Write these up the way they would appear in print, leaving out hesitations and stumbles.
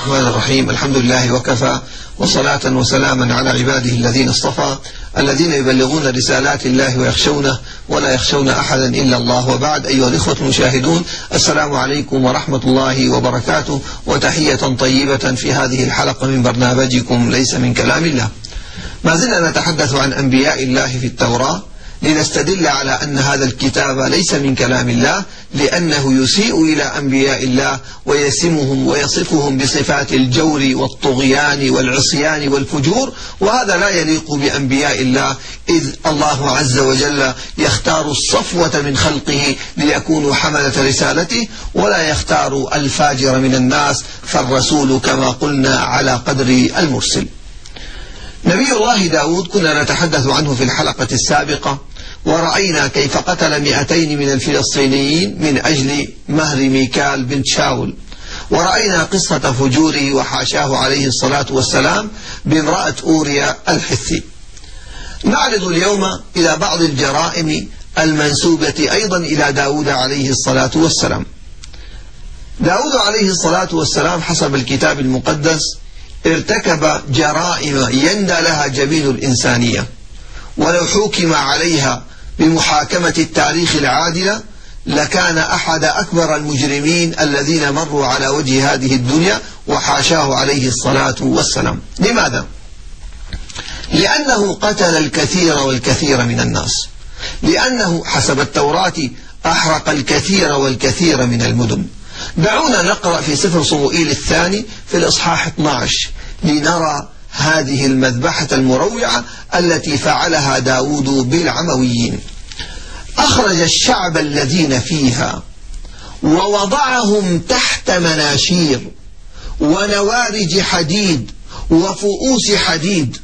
الرحمن الرحيم. الحمد لله وكفى، وصلاة وسلاما على عباده الذين اصطفى، الذين يبلغون رسالات الله ويخشونه ولا يخشون أحدا إلا الله. وبعد، أيها الإخوة المشاهدون، السلام عليكم ورحمة الله وبركاته، وتحية طيبة في هذه الحلقة من برنامجكم ليس من كلام الله. ما زلنا نتحدث عن أنبياء الله في التوراة لنستدل على أن هذا الكتاب ليس من كلام الله، لأنه يسيء إلى أنبياء الله ويسمهم ويصفهم بصفات الجور والطغيان والعصيان والفجور، وهذا لا يليق بأنبياء الله، إذ الله عز وجل يختار الصفوة من خلقه ليكونوا حملة رسالته، ولا يختار الفاجر من الناس، فالرسول كما قلنا على قدر المرسل. نبي الله داود كنا نتحدث عنه في الحلقة السابقة، ورأينا كيف قتل 200 من الفلسطينيين من أجل مهر ميكال بنت شاول، ورأينا قصة فجوره وحاشاه عليه الصلاة والسلام بامرأة أوريا الحثي. نعرض اليوم إلى بعض الجرائم المنسوبة أيضا إلى داود عليه الصلاة والسلام. داود عليه الصلاة والسلام حسب الكتاب المقدس ارتكب جرائم يندى لها جبين الإنسانية، ولو حكم عليها بمحاكمة التاريخ العادلة لكان أحد أكبر المجرمين الذين مروا على وجه هذه الدنيا، وحاشاه عليه الصلاة والسلام. لماذا؟ لأنه قتل الكثير والكثير من الناس، لأنه حسب التوراة أحرق الكثير والكثير من المدن. دعونا نقرأ في سفر صموئيل الثاني في الإصحاح 12 لنرى هذه المذبحة المروعة التي فعلها داود بالعمويين. أخرج الشعب الذين فيها ووضعهم تحت مناشير ونوارج حديد وفؤوس حديد،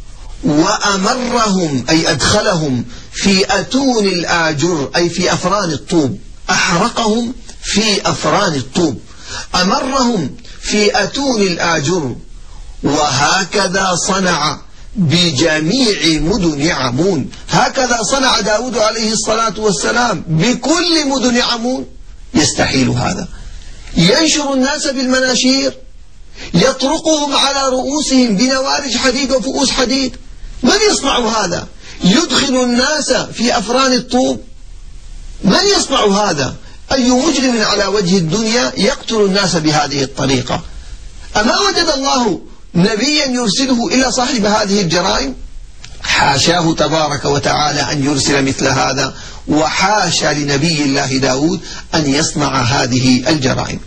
وأمرهم أي أدخلهم في أتون الآجر أي في أفران الطوب، أحرقهم في أفران الطوب، أمرهم في أتون الآجر. وهكذا صنع بجميع مدن عمون. هكذا صنع داود عليه الصلاة والسلام بكل مدن عمون. يستحيل هذا. ينشر الناس بالمناشير، يطرقهم على رؤوسهم بنوارج حديد وفؤوس حديد. من يصنع هذا؟ يدخل الناس في أفران الطوب. من يصنع هذا؟ أي مجرم على وجه الدنيا يقتل الناس بهذه الطريقة؟ أما وجد الله نبيا يرسله إلى صاحب هذه الجرائم؟ حاشاه تبارك وتعالى أن يرسل مثل هذا، وحاشا لنبي الله داود أن يصنع هذه الجرائم.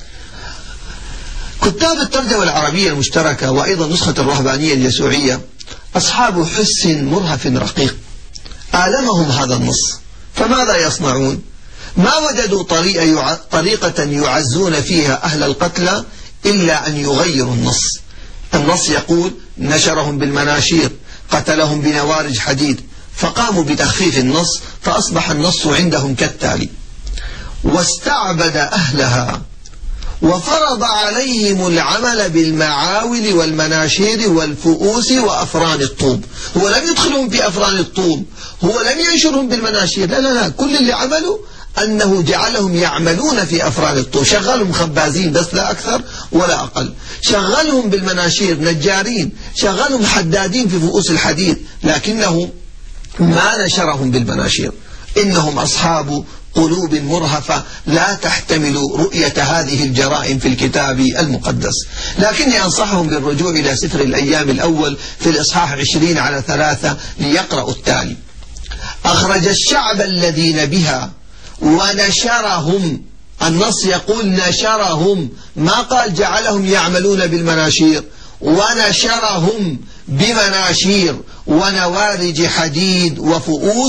كتاب الترجمة العربية المشتركة وأيضا نسخة الرهبانية اليسوعية أصحاب حس مرهف رقيق آلمهم هذا النص، فماذا يصنعون؟ ما وجدوا طريقة يعزون فيها أهل القتلى إلا أن يغيروا النص. النص يقول نشرهم بالمناشير، قتلهم بنوارج حديد، فقاموا بتخفيف النص، فأصبح النص عندهم كالتالي: واستعبد أهلها وفرض عليهم العمل بالمعاول والمناشير والفؤوس وأفران الطوب. هو لم يدخلهم في أفران الطوب، هو لم ينشرهم بالمناشير، لا، كل اللي عملوا أنه جعلهم يعملون في أفران الطوب، شغلهم خبازين بس لا أكثر ولا أقل، شغلهم بالمناشير نجارين، شغلهم حدادين في فؤوس الحديد، لكنه ما نشرهم بالمناشير. إنهم أصحاب قلوب مرهفة لا تحتمل رؤية هذه الجرائم في الكتاب المقدس. لكني أنصحهم بالرجوع إلى سفر الأيام الأول في الإصحاح 20:3 ليقرأوا التالي: أخرج الشعب الذين بها ونشرهم. النص يقول نشرهم، ما قال جعلهم يعملون بالمناشير. ونشرهم بمناشير ونوارج حديد وفؤوس،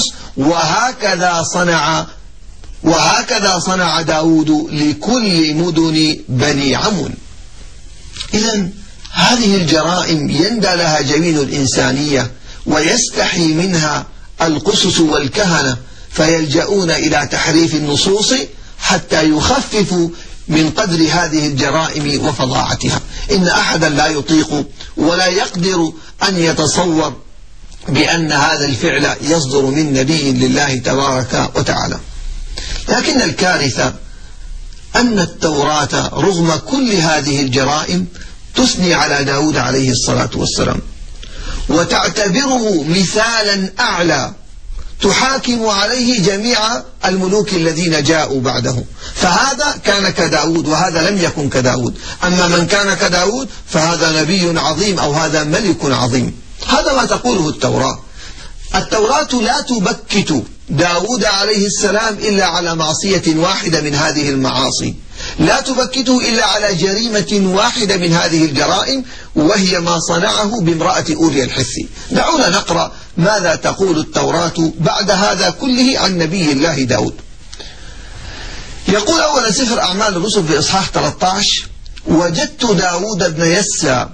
وهكذا صنع داود لكل مدن بني عمون. إذن هذه الجرائم يندى لها جبين الإنسانية، ويستحي منها القسس والكهنة، فيلجؤون إلى تحريف النصوص حتى يخففوا من قدر هذه الجرائم وفظاعتها. إن أحدا لا يطيق ولا يقدر أن يتصور بأن هذا الفعل يصدر من نبي لله تبارك وتعالى. لكن الكارثة أن التوراة رغم كل هذه الجرائم تثني على داود عليه الصلاة والسلام، وتعتبره مثالا أعلى تحاكم عليه جميع الملوك الذين جاءوا بعده. فهذا كان كداود وهذا لم يكن كداود. أما من كان كداود فهذا نبي عظيم أو هذا ملك عظيم. هذا ما تقوله التوراة. التوراة لا تبكت داود عليه السلام إلا على معصية واحدة من هذه المعاصي، لا تبكته إلا على جريمة واحدة من هذه الجرائم، وهي ما صنعه بامرأة أوريا الحثي. دعونا نقرأ ماذا تقول التوراة بعد هذا كله عن نبي الله داود. يقول أولا سفر أعمال الرسل في إصحاح 13: وجدت داود بن يسى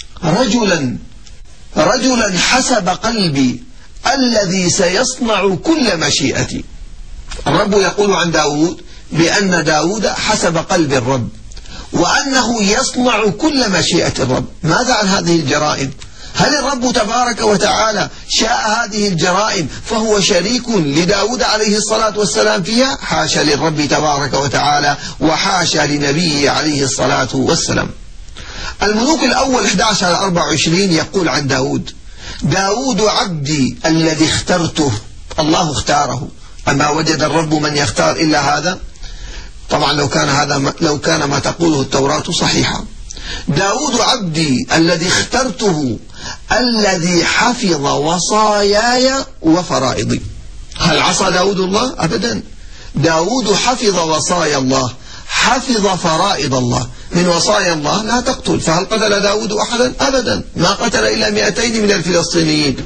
رجلا حسب قلبي الذي سيصنع كل مشيئتي. الرب يقول عن داود بأن داود حسب قلب الرب، وأنه يصنع كل مشيئة الرب. ماذا عن هذه الجرائم؟ هل الرب تبارك وتعالى شاء هذه الجرائم فهو شريك لداود عليه الصلاة والسلام فيها؟ حاشا للرب تبارك وتعالى، وحاشا لنبيه عليه الصلاة والسلام. الملوك الأول 11-24 يقول عن داود عبدي الذي اخترته. الله اختاره، أما وجد الرب من يختار إلا هذا؟ طبعا لو كان ما تقوله التوراة صحيحا. داود عبدي الذي اخترته الذي حفظ وصاياي وفرائضي. هل عصى داود الله؟ أبدا. داود حفظ وصايا الله، حفظ فرائض الله. من وصايا الله لا تقتل، فهل قتل داود أحدا؟ أبدا، ما قتل إلا 200 من الفلسطينيين.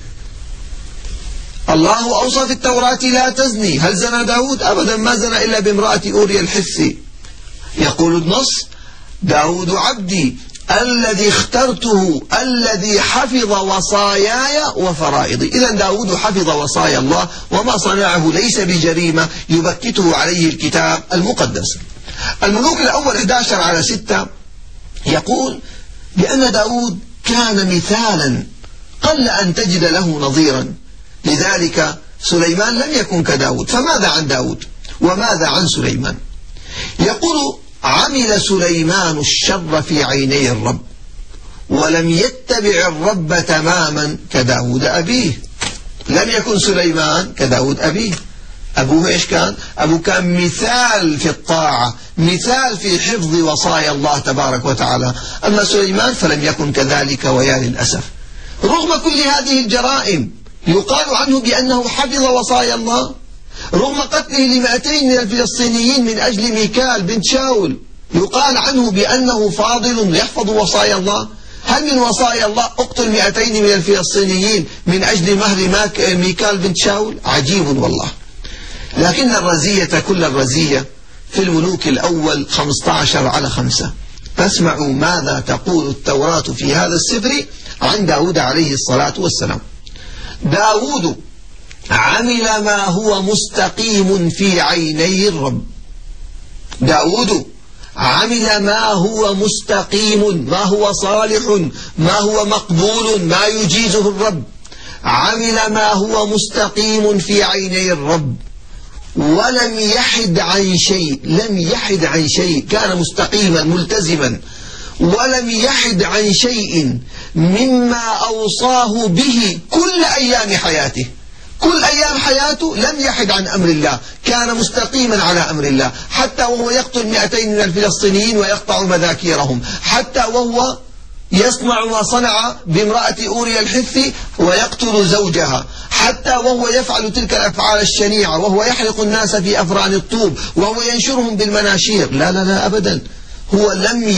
الله أوصى في التوراة لا تزني، هل زنى داود؟ أبدا، ما زنى إلا بامرأة أوريا الحثي. يقول النص: داود عبدي الذي اخترته الذي حفظ وصاياي وفرائضي. إذا داود حفظ وصايا الله، وما صنعه ليس بجريمة يبكته عليه الكتاب المقدس. الملوك الأول 11-6 يقول بأن داود كان مثالا قل أن تجد له نظيرا، لذلك سليمان لم يكن كداود. فماذا عن داود وماذا عن سليمان؟ يقول: عمل سليمان الشر في عيني الرب ولم يتبع الرب تماما كداود أبيه. لم يكن سليمان كداود أبيه. أبوه إيش كان؟ أبوه كان مثال في الطاعة، مثال في حفظ وصايا الله تبارك وتعالى. أما سليمان فلم يكن كذلك، ويا للأسف. رغم كل هذه الجرائم يقال عنه بأنه حفظ وصايا الله. رغم قتله 200 من الفلسطينيين من أجل ميكال بنت شاول يقال عنه بأنه فاضل يحفظ وصايا الله. هل من وصايا الله اقتل 200 من الفلسطينيين من أجل مهر ميكال بنت شاول؟ عجيب والله. لكن الرزية كل الرزية في الملوك الأول 15-5. فاسمعوا ماذا تقول التوراة في هذا السفر عن داود عليه الصلاة والسلام. داود عمل ما هو مستقيم في عيني الرب. داود عمل ما هو مستقيم، ما هو صالح، ما هو مقبول، ما يجيزه الرب. عمل ما هو مستقيم في عيني الرب ولم يحد عن شيء. لم يحد عن شيء، كان مستقيما ملتزما، ولم يحد عن شيء مما أوصاه به كل أيام حياته. كل أيام حياته لم يحد عن أمر الله، كان مستقيما على أمر الله، حتى وهو يقتل 200 من الفلسطينيين ويقطع مذاكيرهم، حتى وهو يصنع ما صنع بامرأة أوريا الحثي ويقتل زوجها، حتى وهو يفعل تلك الأفعال الشنيعة، وهو يحرق الناس في أفران الطوب، وهو ينشرهم بالمناشير. لا لا لا أبدا، هو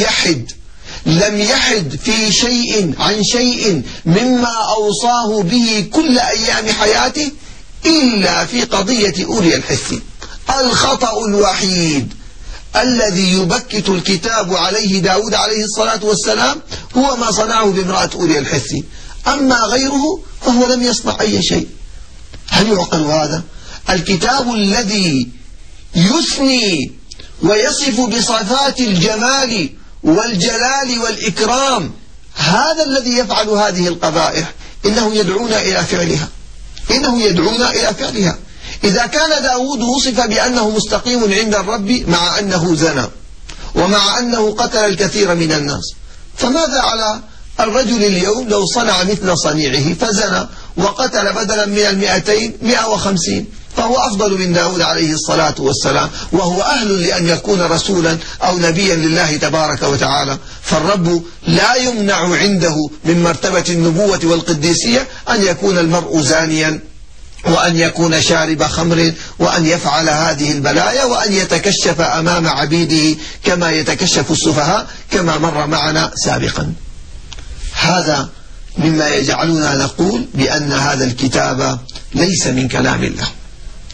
لم يحد في شيء عن شيء مما أوصاه به كل أيام حياته إلا في قضية أوريا الحثي. الخطأ الوحيد الذي يبكت الكتاب عليه داود عليه الصلاة والسلام هو ما صنعه بامرأة أوريا الحثي. أما غيره فهو لم يصنع أي شيء. هل يعقل هذا؟ الكتاب الذي يثني ويصف بصفات الجمال والجلال والإكرام، هذا الذي يفعل هذه القبائح، إنه يدعونا إلى فعلها. إذا كان داود وصف بأنه مستقيم عند الرب مع أنه زنى ومع أنه قتل الكثير من الناس، فماذا على الرجل اليوم لو صنع مثل صنيعه فزنى وقتل بدلا من 200 150؟ فهو أفضل من داود عليه الصلاة والسلام، وهو أهل لأن يكون رسولا أو نبيا لله تبارك وتعالى. فالرب لا يمنع عنده من مرتبة النبوة والقديسية أن يكون المرء زانيا، وأن يكون شارب خمر، وأن يفعل هذه البلايا، وأن يتكشف أمام عبيده كما يتكشف السفهاء كما مر معنا سابقا. هذا مما يجعلنا نقول بأن هذا الكتاب ليس من كلام الله.